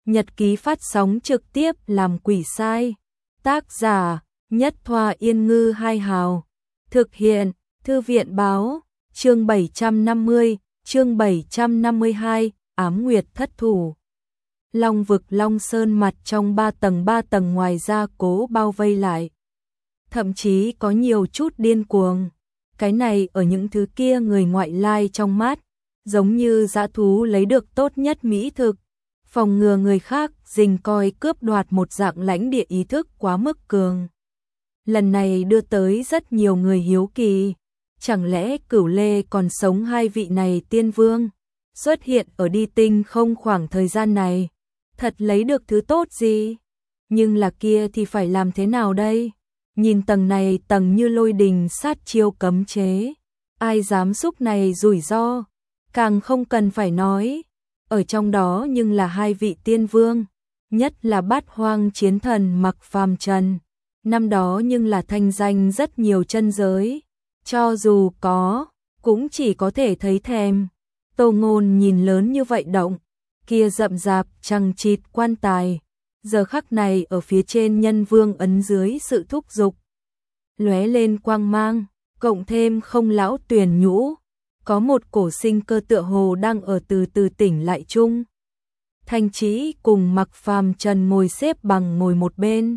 Nhật ký phát sóng trực tiếp làm quỷ sai. Tác giả Nhất Thoa Yên Ngư Hai Hào. Thực hiện Thư viện Báo. Chương 750, chương 752, Ám Nguyệt Thất Thủ. Long vực Long Sơn mặt trong 3 tầng ngoài ra cố bao vây lại. Thậm chí có nhiều chút điên cuồng. Cái này ở những thứ kia người ngoại lai trong mắt, giống như dã thú lấy được tốt nhất mỹ thực, phòng ngừa người khác rình coi cướp đoạt một dạng lãnh địa ý thức quá mức cường. Lần này đưa tới rất nhiều người hiếu kỳ, chẳng lẽ Cửu Lê còn sống hai vị này tiên vương, xuất hiện ở đi tinh không khoảng thời gian này, thật lấy được thứ tốt gì? Nhưng là kia thì phải làm thế nào đây? Nhìn tầng này tầng như lôi đình sát chiêu cấm chế, ai dám xúc này rủi ro, càng không cần phải nói. Ở trong đó nhưng là hai vị tiên vương, nhất là Bát Hoang chiến thần Mặc Phàm Trần, năm đó nhưng là thanh danh rất nhiều chân giới, cho dù có, cũng chỉ có thể thấy thèm. Tô Ngôn nhìn lớn như vậy động, kia rậm rạp chằng chịt quan tài, giờ khắc này ở phía trên nhân vương ấn dưới sự thúc giục, lóe lên quang mang, cộng thêm không lão tuyển nhũ, có một cổ sinh cơ tựa hồ đang ở từ từ tỉnh lại chung. Thanh Chí cùng Mặc Phàm Trần ngồi xếp bằng ngồi một bên,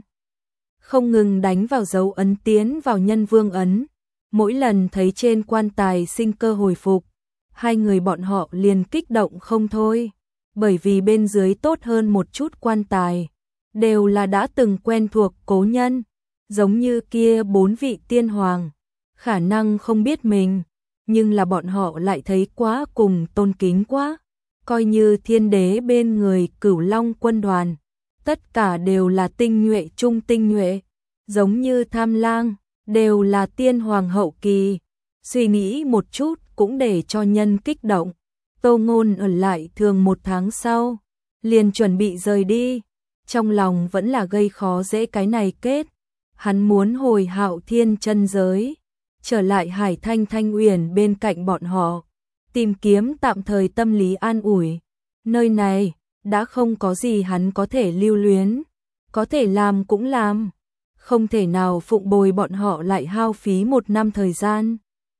không ngừng đánh vào dấu ấn tiến vào nhân vương ấn. Mỗi lần thấy trên quan tài sinh cơ hồi phục, hai người bọn họ liền kích động không thôi, bởi vì bên dưới tốt hơn một chút quan tài, đều là đã từng quen thuộc cố nhân, giống như kia 4 vị tiên hoàng, khả năng không biết mình, nhưng là bọn họ lại thấy quá cùng tôn kính quá, coi như thiên đế bên người Cửu Long quân đoàn, tất cả đều là tinh nhuệ trung tinh nhuệ, giống như Tham Lang, đều là tiên hoàng hậu kỳ. Suy nghĩ một chút cũng để cho nhân kích động. Tô Ngôn ở lại thường 1 tháng sau, liền chuẩn bị rời đi, trong lòng vẫn là gây khó dễ cái này kết. Hắn muốn hồi Hạo Thiên chân giới, trở lại Hải Thanh Thanh Uyển bên cạnh bọn họ, tìm kiếm tạm thời tâm lý an ủi. Nơi này đã không có gì hắn có thể lưu luyến, có thể làm cũng làm, không thể nào phụng bồi bọn họ lại hao phí 1 năm thời gian.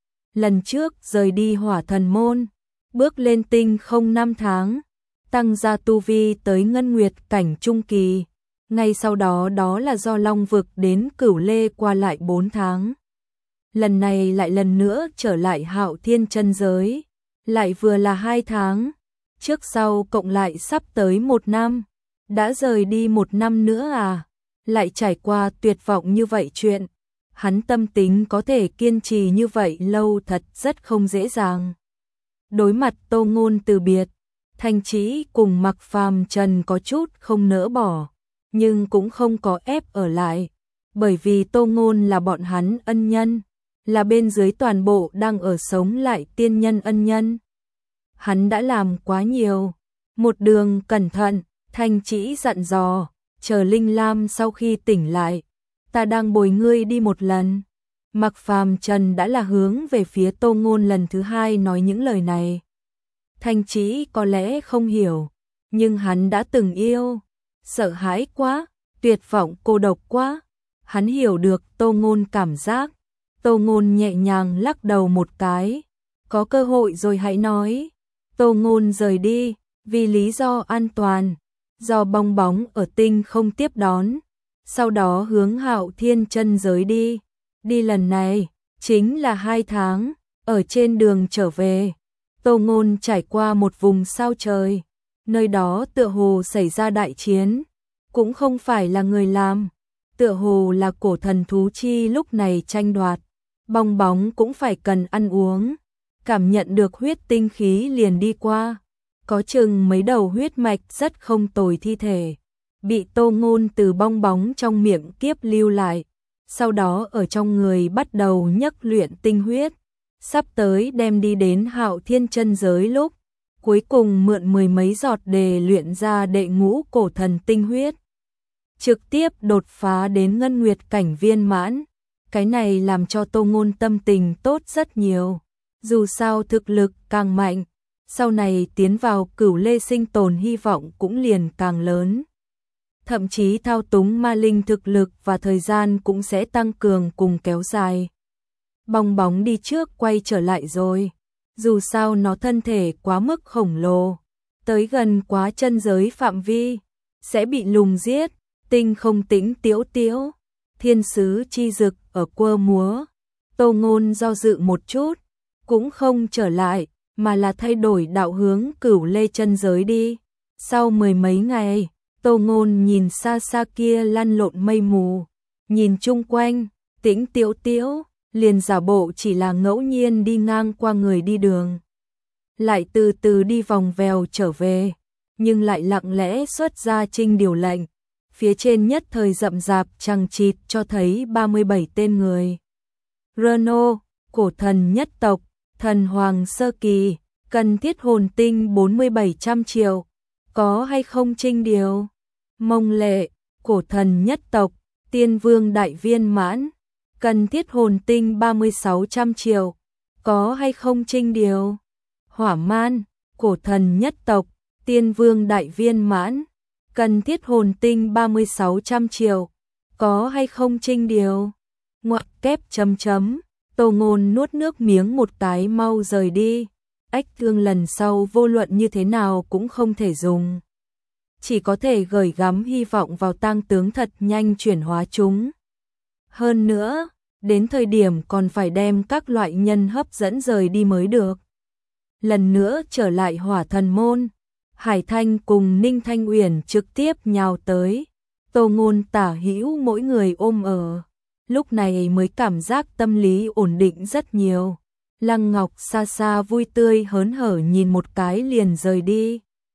Lần trước rời đi Hỏa Thần môn, bước lên tinh không 5 tháng, tăng gia tu vi tới ngân nguyệt cảnh trung kỳ. Ngay sau đó đó là do Long vực đến Cửu Lê qua lại 4 tháng. Lần này lại lần nữa trở lại Hạo Thiên chân giới, lại vừa là 2 tháng, trước sau cộng lại sắp tới 1 năm. Đã rời đi 1 năm nữa à? Lại trải qua tuyệt vọng như vậy chuyện, hắn tâm tính có thể kiên trì như vậy lâu thật rất không dễ dàng. Đối mặt Tô Ngôn từ biệt, Thanh Chí cùng Mặc Phàm Trần có chút không nỡ bỏ, nhưng cũng không có ép ở lại, bởi vì Tô Ngôn là bọn hắn ân nhân, là bên dưới toàn bộ đang ở sống lại tiên nhân ân nhân. Hắn đã làm quá nhiều, một đường cẩn thận, Thanh Chí dặn dò, chờ Linh Lam sau khi tỉnh lại, ta đang bồi ngươi đi một lần. Mặc Phàm Trần đã là hướng về phía Tô Ngôn lần thứ 2 nói những lời này. Thanh Chí có lẽ không hiểu, nhưng hắn đã từng yêu, sợ hãi quá, tuyệt vọng cô độc quá. Hắn hiểu được Tô Ngôn cảm giác. Tô Ngôn nhẹ nhàng lắc đầu một cái, có cơ hội rồi hãy nói. Tô Ngôn rời đi, vì lý do an toàn, do bong bóng ở tinh không tiếp đón, sau đó hướng Hạo Thiên chân giới đi. Đi lần này, chính là 2 tháng, ở trên đường trở về, Tô Ngôn trải qua một vùng sao trời, nơi đó tựa hồ xảy ra đại chiến, cũng không phải là người làm, tựa hồ là cổ thần thú chi lúc này tranh đoạt, bong bóng cũng phải cần ăn uống, cảm nhận được huyết tinh khí liền đi qua. Có chừng mấy đầu huyết mạch rất không tồi thi thể, bị Tô Ngôn từ bong bóng trong miệng kiếp lưu lại, sau đó ở trong người bắt đầu nhấc luyện tinh huyết, sắp tới đem đi đến Hạo Thiên chân giới lúc, cuối cùng mượn 10 mấy giọt để luyện ra đệ ngũ cổ thần tinh huyết, trực tiếp đột phá đến ngân nguyệt cảnh viên mãn. Cái này làm cho Tô Ngôn tâm tình tốt rất nhiều, dù sao thực lực càng mạnh, sau này tiến vào Cửu Lê sinh tồn hy vọng cũng liền càng lớn. Thậm chí thao túng ma linh thực lực và thời gian cũng sẽ tăng cường cùng kéo dài. Bong bóng đi trước quay trở lại rồi. Dù sao nó thân thể quá mức khổng lồ, tới gần quá chân giới phạm vi, sẽ bị lùng giết. Tinh không tĩnh tiễu tiễu, thiên sứ chi dực ở quơ múa. Tô Ngôn do dự một chút, cũng không trở lại, mà là thay đổi đạo hướng Cửu Lê chân giới đi. Sau mười mấy ngày, Tô Ngôn nhìn xa xa kia lăn lộn mây mù, nhìn chung quanh, tĩnh tiễu tiễu, liền giả bộ chỉ là ngẫu nhiên đi ngang qua người đi đường. Lại từ từ đi vòng vèo trở về, nhưng lại lặng lẽ xuất ra trinh điều lệnh. Phía trên nhất thời rậm rạp chằng chịt cho thấy 37 tên người. Renault, cổ thần nhất tộc, thần hoàng sơ kỳ, cần thiết hồn tinh 4700 triệu, có hay không trinh điều? Mông Lệ, cổ thần nhất tộc, tiên vương đại viên mãn, cần thiết hồn tinh 3600 triệu, có hay không trinh điều? Hỏa Man, cổ thần nhất tộc, tiên vương đại viên mãn, cần thiết hồn tinh 3600 triệu, có hay không trinh điều? Ngoặc kép chấm chấm, Tô Ngôn nuốt nước miếng một cái mau rời đi. Ách thương lần sau vô luận như thế nào cũng không thể dùng. Chỉ có thể gửi gắm hy vọng vào tang tướng thật nhanh chuyển hóa chúng. Hơn nữa, đến thời điểm còn phải đem các loại nhân hấp dẫn rời đi mới được. Lần nữa trở lại Hỏa Thần môn, Hải Thanh cùng Ninh Thanh Uyển trực tiếp nhào tới. Tô Ngôn tả hữu mỗi người ôm ở. Lúc này mới cảm giác tâm lý ổn định rất nhiều. Lăng Ngọc xa xa vui tươi hớn hở nhìn một cái liền rời đi.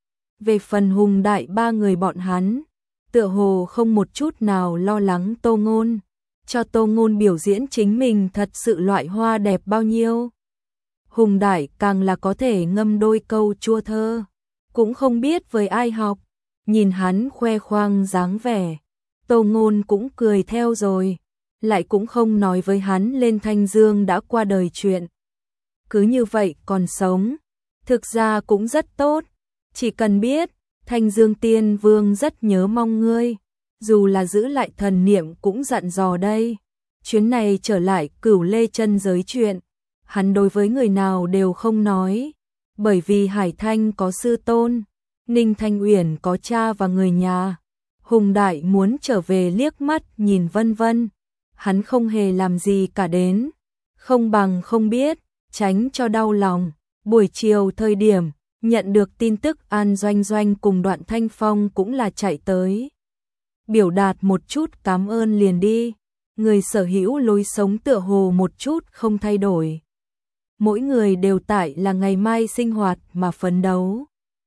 Về phần Hùng Đại ba người bọn hắn, tựa hồ không một chút nào lo lắng Tô Ngôn. Cho Tô Ngôn biểu diễn chính mình thật sự loại hoa đẹp bao nhiêu. Hùng Đại càng là có thể ngâm đôi câu chua thơ. Cũng không biết với ai học. Nhìn hắn khoe khoang dáng vẻ, Tô Ngôn cũng cười theo rồi. Lại cũng không nói với hắn lên Thanh Dương đã qua đời chuyện. Cứ như vậy còn sống, thực ra cũng rất tốt. Chỉ cần biết, Thanh Dương Tiên Vương rất nhớ mong ngươi. Dù là giữ lại thần niệm cũng dặn dò đây. Chuyến này trở lại Cửu Lê chân giới chuyện, hắn đối với người nào đều không nói. Bởi vì Hải Thanh có sư tôn, Ninh Thanh Uyển có cha và người nhà. Hùng Đại muốn trở về liếc mắt nhìn vân vân. Hắn không hề làm gì cả đến. Không bằng không biết, tránh cho đau lòng. Buổi chiều thời điểm, nhận được tin tức An Doanh Doanh cùng Đoạn Thanh Phong cũng là chạy tới. Biểu đạt một chút cảm ơn liền đi. Người sở hữu lối sống tựa hồ một chút không thay đổi. Mỗi người đều tại là ngày mai sinh hoạt mà phấn đấu.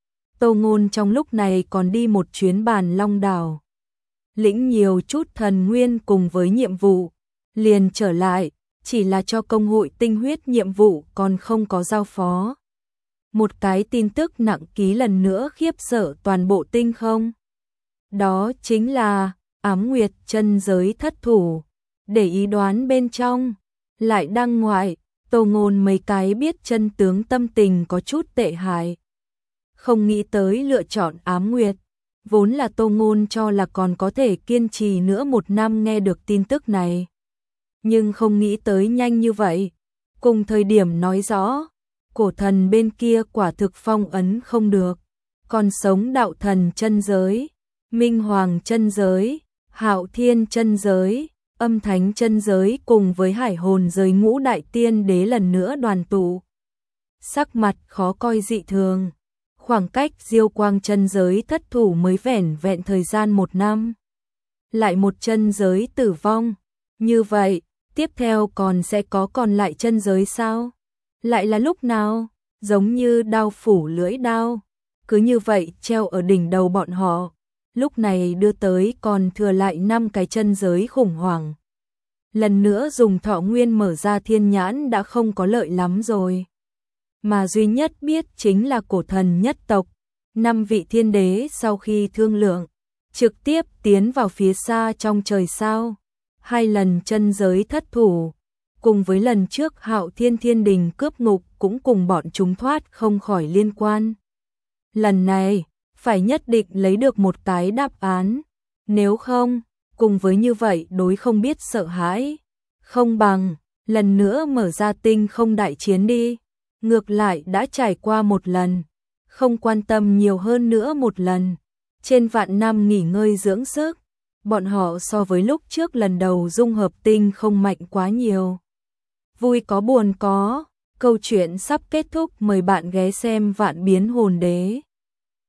Tô Ngôn trong lúc này còn đi một chuyến Bàn Long Đảo. Lĩnh nhiều chút thần nguyên cùng với nhiệm vụ, liền trở lại, chỉ là cho công hội tinh huyết nhiệm vụ còn không có giao phó. Một cái tin tức nặng ký lần nữa khiếp sợ toàn bộ tinh không. Đó chính là Ám Nguyệt chân giới thất thủ, để ý đoán bên trong, lại đăng ngoại, Tô Ngôn mấy cái biết chân tướng tâm tình có chút tệ hại. Không nghĩ tới lựa chọn Ám Nguyệt. Vốn là Tô Ngôn cho là còn có thể kiên trì nữa một năm nghe được tin tức này. Nhưng không nghĩ tới nhanh như vậy. Cùng thời điểm nói rõ, cổ thần bên kia quả thực phong ấn không được. Còn sống đạo thần chân giới, Minh Hoàng chân giới, Hạo Thiên chân giới, Âm Thánh chân giới cùng với Hải Hồn giới Ngũ Đại Tiên Đế lần nữa đoàn tụ. Sắc mặt khó coi dị thường. Khoảng cách Diêu Quang chân giới thất thủ mới vẻn vẹn thời gian một năm. Lại một chân giới tử vong. Như vậy, tiếp theo còn sẽ có còn lại chân giới sao? Lại là lúc nào? Giống như đao phủ lưỡi đao. Cứ như vậy treo ở đỉnh đầu bọn họ. Lúc này đưa tới còn thừa lại 5 cái chân giới khủng hoảng. Lần nữa dùng thọ nguyên mở ra thiên nhãn đã không có lợi lắm rồi. Mà duy nhất biết chính là cổ thần nhất tộc. 5 vị thiên đế sau khi thương lượng, trực tiếp tiến vào phía xa trong trời sao. 2 lần chân giới thất thủ, cùng với lần trước Hạo Thiên Thiên Đình cướp ngục cũng cùng bọn chúng thoát không khỏi liên quan. Lần này, phải nhất định lấy được một cái đáp án, nếu không, cùng với như vậy đối không biết sợ hãi, không bằng, lần nữa mở ra tinh không đại chiến đi, ngược lại đã trải qua một lần, không quan tâm nhiều hơn nữa một lần, trên vạn năm nghỉ ngơi dưỡng sức, bọn họ so với lúc trước lần đầu dung hợp tinh không mạnh quá nhiều. Vui có buồn có, câu chuyện sắp kết thúc, mời bạn ghé xem Vạn Biến Hồn Đế.